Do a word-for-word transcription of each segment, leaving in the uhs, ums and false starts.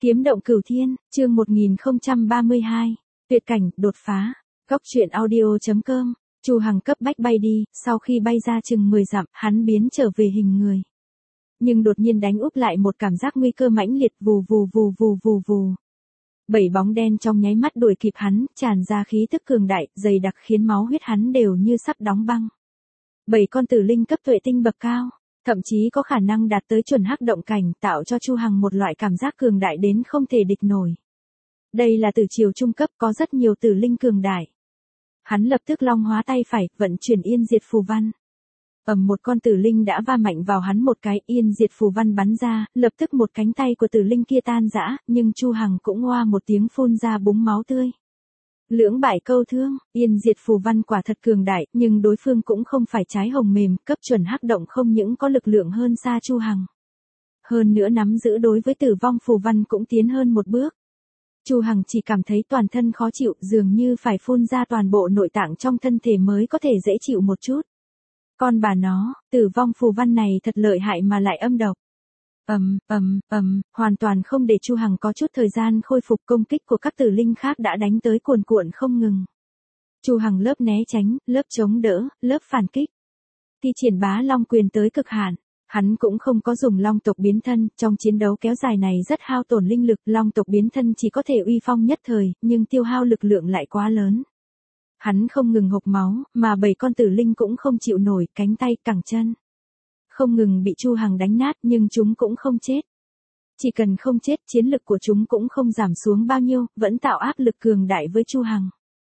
Kiếm động cửu thiên, chương một nghìn không trăm ba mươi hai. Tuyệt cảnh, đột phá. Góc truyện audio.com. Chu Hằng cấp bách bay đi, sau khi bay ra chừng mười dặm, hắn biến trở về hình người. Nhưng đột nhiên đánh úp lại một cảm giác nguy cơ mãnh liệt, vù vù vù vù vù vù. Bảy bóng đen trong nháy mắt đuổi kịp hắn, tràn ra khí tức cường đại, dày đặc khiến máu huyết hắn đều như sắp đóng băng. Bảy con tử linh cấp tuệ tinh bậc cao, thậm chí có khả năng đạt tới chuẩn hắc động cảnh, tạo cho Chu Hằng một loại cảm giác cường đại đến không thể địch nổi. Đây là tử triều trung cấp, có rất nhiều tử linh cường đại. Hắn lập tức long hóa tay phải, vận chuyển yên diệt phù văn. Ầm, một con tử linh đã va mạnh vào hắn một cái, yên diệt phù văn bắn ra, lập tức một cánh tay của tử linh kia tan rã, nhưng Chu Hằng cũng oa một tiếng phun ra búng máu tươi. Lưỡng bại câu thương, yên diệt phù văn quả thật cường đại, nhưng đối phương cũng không phải trái hồng mềm, cấp chuẩn hắc động không những có lực lượng hơn xa Chu Hằng. Hơn nữa nắm giữ đối với tử vong phù văn cũng tiến hơn một bước. Chu Hằng chỉ cảm thấy toàn thân khó chịu, dường như phải phun ra toàn bộ nội tạng trong thân thể mới có thể dễ chịu một chút. Con bà nó, tử vong phù văn này thật lợi hại mà lại âm độc. Ầm, ầm, ầm, hoàn toàn không để Chu Hằng có chút thời gian khôi phục, công kích của các tử linh khác đã đánh tới cuồn cuộn không ngừng. Chu Hằng lớp né tránh, lớp chống đỡ, lớp phản kích. Thi triển bá long quyền tới cực hạn. Hắn cũng không có dùng long tộc biến thân, trong chiến đấu kéo dài này rất hao tổn linh lực, long tộc biến thân chỉ có thể uy phong nhất thời, nhưng tiêu hao lực lượng lại quá lớn. Hắn không ngừng hộc máu, mà bảy con tử linh cũng không chịu nổi, cánh tay, cẳng chân. Không ngừng bị Chu Hằng đánh nát nhưng chúng cũng không chết. Chỉ cần không chết, chiến lực của chúng cũng không giảm xuống bao nhiêu, vẫn tạo áp lực cường đại với Chu Hằng.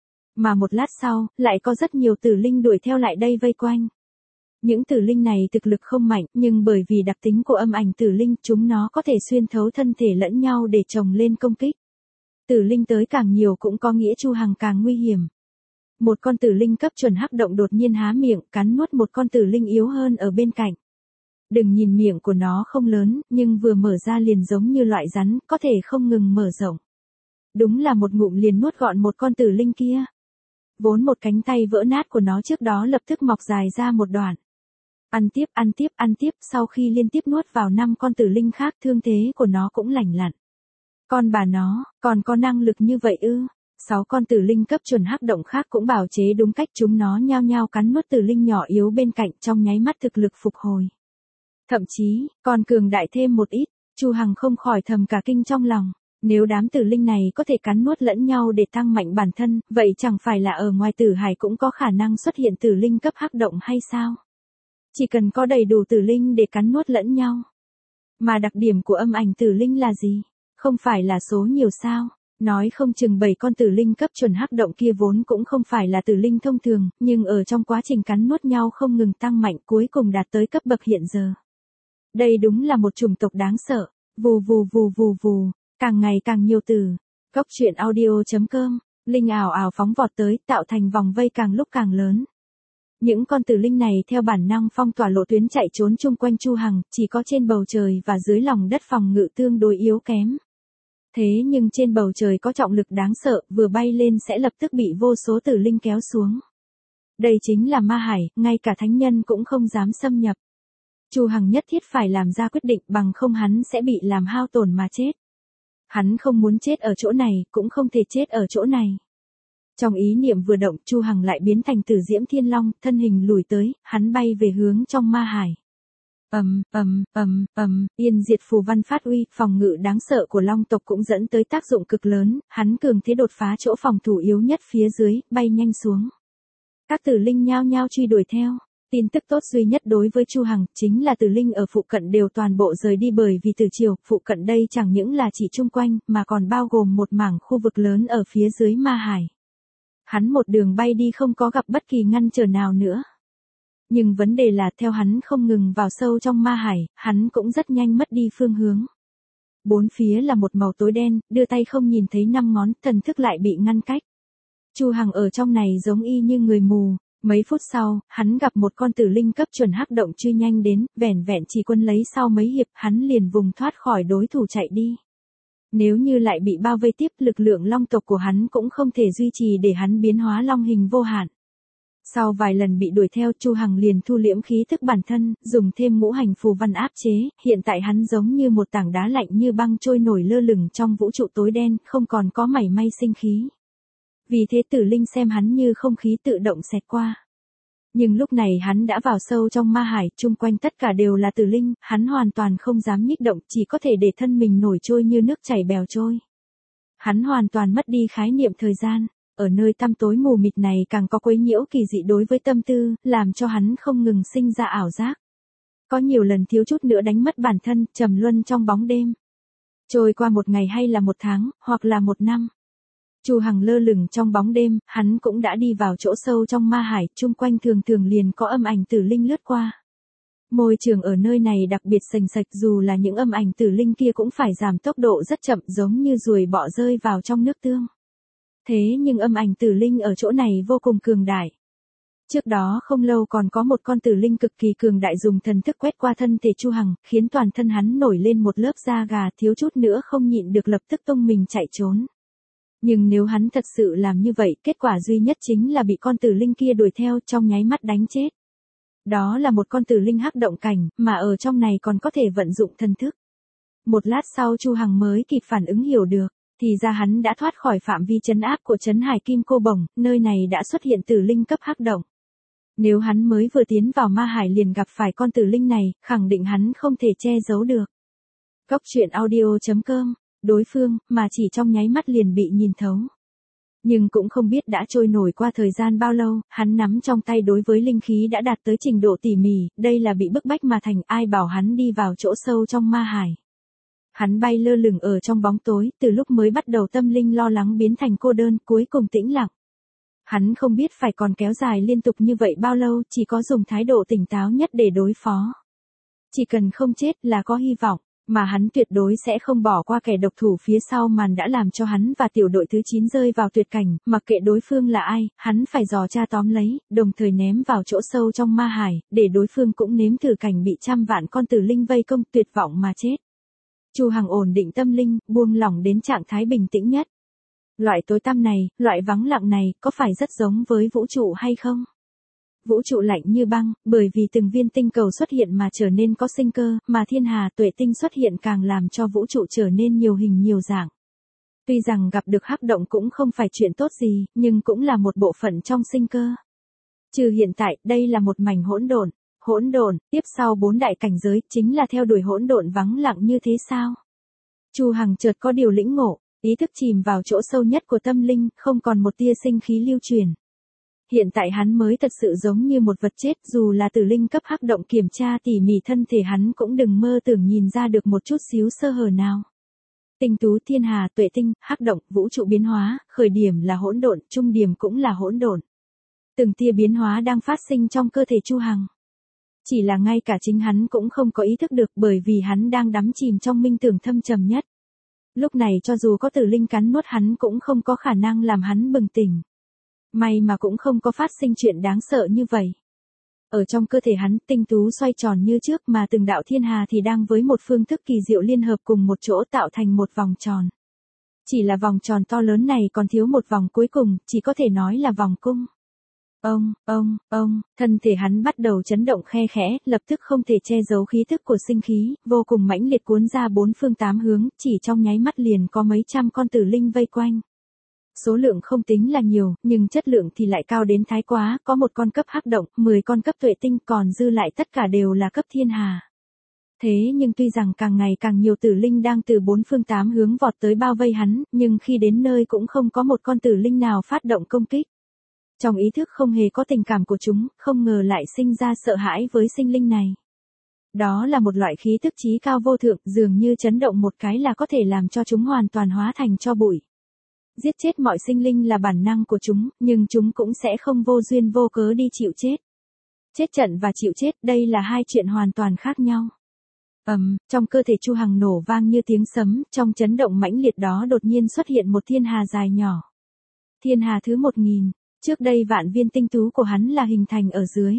Mà một lát sau, lại có rất nhiều tử linh đuổi theo lại đây vây quanh. Những tử linh này thực lực không mạnh, nhưng bởi vì đặc tính của âm ảnh tử linh, chúng nó có thể xuyên thấu thân thể lẫn nhau để chồng lên công kích. Tử linh tới càng nhiều cũng có nghĩa Chu Hằng càng nguy hiểm. Một con tử linh cấp chuẩn hắc động đột nhiên há miệng, cắn nuốt một con tử linh yếu hơn ở bên cạnh. Đừng nhìn miệng của nó không lớn, nhưng vừa mở ra liền giống như loại rắn, có thể không ngừng mở rộng. Đúng là một ngụm liền nuốt gọn một con tử linh kia. Vốn một cánh tay vỡ nát của nó trước đó lập tức mọc dài ra một đoạn. Ăn tiếp, ăn tiếp, ăn tiếp, sau khi liên tiếp nuốt vào năm con tử linh khác, thương thế của nó cũng lành lặn. Con bà nó, còn có năng lực như vậy ư? Sáu con tử linh cấp chuẩn hắc động khác cũng bào chế đúng cách, chúng nó nhao nhao cắn nuốt tử linh nhỏ yếu bên cạnh, trong nháy mắt thực lực phục hồi. Thậm chí, còn cường đại thêm một ít, Chu Hằng không khỏi thầm cả kinh trong lòng. Nếu đám tử linh này có thể cắn nuốt lẫn nhau để tăng mạnh bản thân, vậy chẳng phải là ở ngoài tử hải cũng có khả năng xuất hiện tử linh cấp hắc động hay sao? Chỉ cần có đầy đủ tử linh để cắn nuốt lẫn nhau. Mà đặc điểm của âm ảnh tử linh là gì? Không phải là số nhiều sao? Nói không chừng bảy con tử linh cấp chuẩn hắc động kia vốn cũng không phải là tử linh thông thường, nhưng ở trong quá trình cắn nuốt nhau không ngừng tăng mạnh, cuối cùng đạt tới cấp bậc hiện giờ. Đây đúng là một chủng tộc đáng sợ. Vù vù vù vù vù, càng ngày càng nhiều tử. Góc truyện audio.com. Linh ảo ảo phóng vọt tới, tạo thành vòng vây càng lúc càng lớn. Những con tử linh này theo bản năng phong tỏa lộ tuyến chạy trốn chung quanh Chu Hằng, chỉ có trên bầu trời và dưới lòng đất phòng ngự tương đối yếu kém. Thế nhưng trên bầu trời có trọng lực đáng sợ, vừa bay lên sẽ lập tức bị vô số tử linh kéo xuống. Đây chính là ma hải, ngay cả thánh nhân cũng không dám xâm nhập. Chu Hằng nhất thiết phải làm ra quyết định, bằng không hắn sẽ bị làm hao tổn mà chết. Hắn không muốn chết ở chỗ này, cũng không thể chết ở chỗ này. Trong ý niệm vừa động, Chu Hằng lại biến thành Tử Diễm Thiên Long, thân hình lùi tới, hắn bay về hướng trong ma hải. Ầm, ầm, ầm, ầm, yên diệt phù văn phát uy, phòng ngự đáng sợ của long tộc cũng dẫn tới tác dụng cực lớn, hắn cường thế đột phá chỗ phòng thủ yếu nhất phía dưới, bay nhanh xuống. Các tử linh nhao nhao truy đuổi theo. Tin tức tốt duy nhất đối với Chu Hằng chính là tử linh ở phụ cận đều toàn bộ rời đi, bởi vì tử triều phụ cận đây chẳng những là chỉ chung quanh mà còn bao gồm một mảng khu vực lớn ở phía dưới ma hải. Hắn một đường bay đi không có gặp bất kỳ ngăn trở nào nữa. Nhưng vấn đề là theo hắn không ngừng vào sâu trong ma hải, hắn cũng rất nhanh mất đi phương hướng. Bốn phía là một màu tối đen, đưa tay không nhìn thấy năm ngón, thần thức lại bị ngăn cách. Chu Hằng ở trong này giống y như người mù. Mấy phút sau, hắn gặp một con tử linh cấp chuẩn hắc động truy nhanh đến, vẻn vẹn chỉ quân lấy sau mấy hiệp, hắn liền vùng thoát khỏi đối thủ chạy đi. Nếu như lại bị bao vây tiếp, lực lượng long tộc của hắn cũng không thể duy trì để hắn biến hóa long hình vô hạn. Sau vài lần bị đuổi theo, Chu Hằng liền thu liễm khí thức bản thân, dùng thêm ngũ hành phù văn áp chế, hiện tại hắn giống như một tảng đá lạnh như băng trôi nổi lơ lửng trong vũ trụ tối đen, không còn có mảy may sinh khí. Vì thế Tử Linh xem hắn như không khí tự động xẹt qua. Nhưng lúc này hắn đã vào sâu trong ma hải, chung quanh tất cả đều là Tử Linh, hắn hoàn toàn không dám nhích động, chỉ có thể để thân mình nổi trôi như nước chảy bèo trôi. Hắn hoàn toàn mất đi khái niệm thời gian, ở nơi tăm tối mù mịt này càng có quấy nhiễu kỳ dị đối với tâm tư, làm cho hắn không ngừng sinh ra ảo giác. Có nhiều lần thiếu chút nữa đánh mất bản thân, trầm luân trong bóng đêm. Trôi qua một ngày hay là một tháng, hoặc là một năm. Chu Hằng lơ lửng trong bóng đêm, hắn cũng đã đi vào chỗ sâu trong ma hải, chung quanh thường thường liền có âm ảnh Tử Linh lướt qua. Môi trường ở nơi này đặc biệt sành sạch, dù là những âm ảnh Tử Linh kia cũng phải giảm tốc độ rất chậm, giống như ruồi bọ rơi vào trong nước tương. Thế nhưng âm ảnh Tử Linh ở chỗ này vô cùng cường đại. Trước đó không lâu còn có một con Tử Linh cực kỳ cường đại dùng thần thức quét qua thân thể Chu Hằng, khiến toàn thân hắn nổi lên một lớp da gà, thiếu chút nữa không nhịn được lập tức tung mình chạy trốn. Nhưng nếu hắn thật sự làm như vậy, kết quả duy nhất chính là bị con Tử Linh kia đuổi theo, trong nháy mắt đánh chết. Đó là một con Tử Linh hắc động cảnh, mà ở trong này còn có thể vận dụng thần thức. Một lát sau Chu Hằng mới kịp phản ứng hiểu được, thì ra hắn đã thoát khỏi phạm vi trấn áp của trấn Hải Kim Cô Bổng, nơi này đã xuất hiện Tử Linh cấp hắc động. Nếu hắn mới vừa tiến vào ma hải liền gặp phải con Tử Linh này, khẳng định hắn không thể che giấu được. Góc truyện audio chấm com, đối phương, mà chỉ trong nháy mắt liền bị nhìn thấu. Nhưng cũng không biết đã trôi nổi qua thời gian bao lâu, hắn nắm trong tay đối với linh khí đã đạt tới trình độ tỉ mỉ, đây là bị bức bách mà thành, ai bảo hắn đi vào chỗ sâu trong ma hải. Hắn bay lơ lửng ở trong bóng tối, từ lúc mới bắt đầu tâm linh lo lắng biến thành cô đơn, cuối cùng tĩnh lặng. Hắn không biết phải còn kéo dài liên tục như vậy bao lâu, chỉ có dùng thái độ tỉnh táo nhất để đối phó. Chỉ cần không chết là có hy vọng, mà hắn tuyệt đối sẽ không bỏ qua kẻ độc thủ phía sau màn đã làm cho hắn và tiểu đội thứ chín rơi vào tuyệt cảnh, mặc kệ đối phương là ai, hắn phải dò tra tóm lấy, đồng thời ném vào chỗ sâu trong ma hải, để đối phương cũng nếm thử cảnh bị trăm vạn con Tử Linh vây công tuyệt vọng mà chết. Chu Hằng ổn định tâm linh, buông lỏng đến trạng thái bình tĩnh nhất. Loại tối tăm này, loại vắng lặng này, có phải rất giống với vũ trụ hay không? Vũ trụ lạnh như băng, bởi vì từng viên tinh cầu xuất hiện mà trở nên có sinh cơ, mà thiên hà tuệ tinh xuất hiện càng làm cho vũ trụ trở nên nhiều hình nhiều dạng. Tuy rằng gặp được hắc động cũng không phải chuyện tốt gì, nhưng cũng là một bộ phận trong sinh cơ. Trừ hiện tại, đây là một mảnh hỗn độn. Hỗn độn, tiếp sau bốn đại cảnh giới, chính là theo đuổi hỗn độn vắng lặng như thế sao? Chu Hằng chợt có điều lĩnh ngộ, ý thức chìm vào chỗ sâu nhất của tâm linh, không còn một tia sinh khí lưu truyền. Hiện tại hắn mới thật sự giống như một vật chết, dù là Tử Linh cấp hắc động kiểm tra tỉ mỉ thân thể hắn cũng đừng mơ tưởng nhìn ra được một chút xíu sơ hở nào. Tinh tú thiên hà tuệ tinh, hắc động, vũ trụ biến hóa, khởi điểm là hỗn độn, trung điểm cũng là hỗn độn. Từng tia biến hóa đang phát sinh trong cơ thể Chu Hằng. Chỉ là ngay cả chính hắn cũng không có ý thức được, bởi vì hắn đang đắm chìm trong minh tưởng thâm trầm nhất. Lúc này cho dù có Tử Linh cắn nuốt hắn cũng không có khả năng làm hắn bừng tỉnh. May mà cũng không có phát sinh chuyện đáng sợ như vậy. Ở trong cơ thể hắn, tinh tú xoay tròn như trước, mà từng đạo thiên hà thì đang với một phương thức kỳ diệu liên hợp cùng một chỗ tạo thành một vòng tròn. Chỉ là vòng tròn to lớn này còn thiếu một vòng cuối cùng, chỉ có thể nói là vòng cung. Ông, ông, ông, thân thể hắn bắt đầu chấn động khe khẽ, lập tức không thể che giấu khí thức của sinh khí, vô cùng mãnh liệt cuốn ra bốn phương tám hướng, chỉ trong nháy mắt liền có mấy trăm con Tử Linh vây quanh. Số lượng không tính là nhiều, nhưng chất lượng thì lại cao đến thái quá, có một con cấp hắc động, mười con cấp tuệ tinh, còn dư lại tất cả đều là cấp thiên hà. Thế nhưng tuy rằng càng ngày càng nhiều Tử Linh đang từ bốn phương tám hướng vọt tới bao vây hắn, nhưng khi đến nơi cũng không có một con Tử Linh nào phát động công kích. Trong ý thức không hề có tình cảm của chúng, không ngờ lại sinh ra sợ hãi với sinh linh này. Đó là một loại khí tức chí cao vô thượng, dường như chấn động một cái là có thể làm cho chúng hoàn toàn hóa thành tro bụi. Giết chết mọi sinh linh là bản năng của chúng, nhưng chúng cũng sẽ không vô duyên vô cớ đi chịu chết. Chết trận và chịu chết, đây là hai chuyện hoàn toàn khác nhau. Ầm, um, trong cơ thể Chu Hằng nổ vang như tiếng sấm, trong chấn động mãnh liệt đó đột nhiên xuất hiện một thiên hà dài nhỏ. Thiên hà thứ một nghìn, trước đây vạn viên tinh tú của hắn là hình thành ở dưới.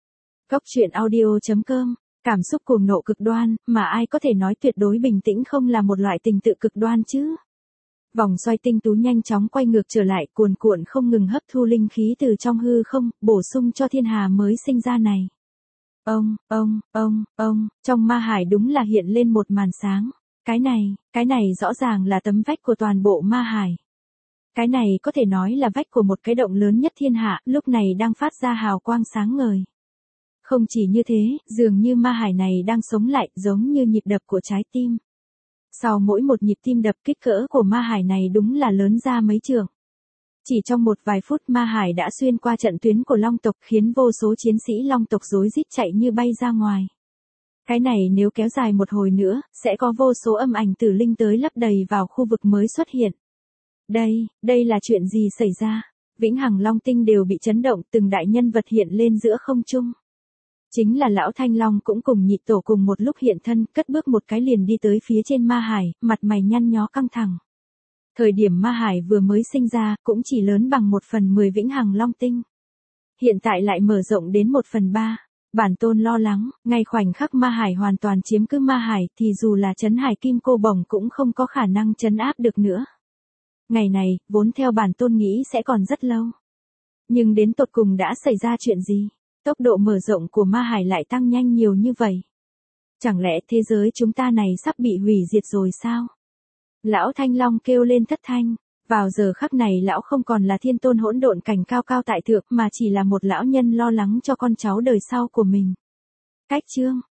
Góc truyện audio chấm com, cảm xúc cuồng nộ cực đoan, mà ai có thể nói tuyệt đối bình tĩnh không là một loại tình tự cực đoan chứ? Vòng xoay tinh tú nhanh chóng quay ngược trở lại, cuồn cuộn không ngừng hấp thu linh khí từ trong hư không, bổ sung cho thiên hà mới sinh ra này. Ông, ông, ông, ông, trong ma hải đúng là hiện lên một màn sáng. Cái này, cái này rõ ràng là tấm vách của toàn bộ ma hải. Cái này có thể nói là vách của một cái động lớn nhất thiên hạ, lúc này đang phát ra hào quang sáng ngời. Không chỉ như thế, dường như ma hải này đang sống lại, giống như nhịp đập của trái tim. Sau mỗi một nhịp tim đập, kích cỡ của ma hải này đúng là lớn ra mấy trượng. Chỉ trong một vài phút ma hải đã xuyên qua trận tuyến của Long tộc, khiến vô số chiến sĩ Long tộc rối rít chạy như bay ra ngoài. Cái này nếu kéo dài một hồi nữa, sẽ có vô số âm ảnh tử linh tới lấp đầy vào khu vực mới xuất hiện. Đây, đây là chuyện gì xảy ra? Vĩnh Hằng Long Tinh đều bị chấn động, từng đại nhân vật hiện lên giữa không trung. Chính là lão Thanh Long cũng cùng nhị tổ cùng một lúc hiện thân, cất bước một cái liền đi tới phía trên ma hải, mặt mày nhăn nhó căng thẳng. Thời điểm ma hải vừa mới sinh ra, cũng chỉ lớn bằng một phần mười Vĩnh Hằng Long Tinh. Hiện tại lại mở rộng đến một phần ba. Bản tôn lo lắng, ngay khoảnh khắc ma hải hoàn toàn chiếm cứ ma hải thì dù là trấn hải kim cô bổng cũng không có khả năng trấn áp được nữa. Ngày này, vốn theo bản tôn nghĩ sẽ còn rất lâu. Nhưng đến tột cùng đã xảy ra chuyện gì? Tốc độ mở rộng của ma hải lại tăng nhanh nhiều như vậy. Chẳng lẽ thế giới chúng ta này sắp bị hủy diệt rồi sao? Lão Thanh Long kêu lên thất thanh. Vào giờ khắc này lão không còn là thiên tôn hỗn độn cảnh cao cao tại thượng mà chỉ là một lão nhân lo lắng cho con cháu đời sau của mình. Cách chương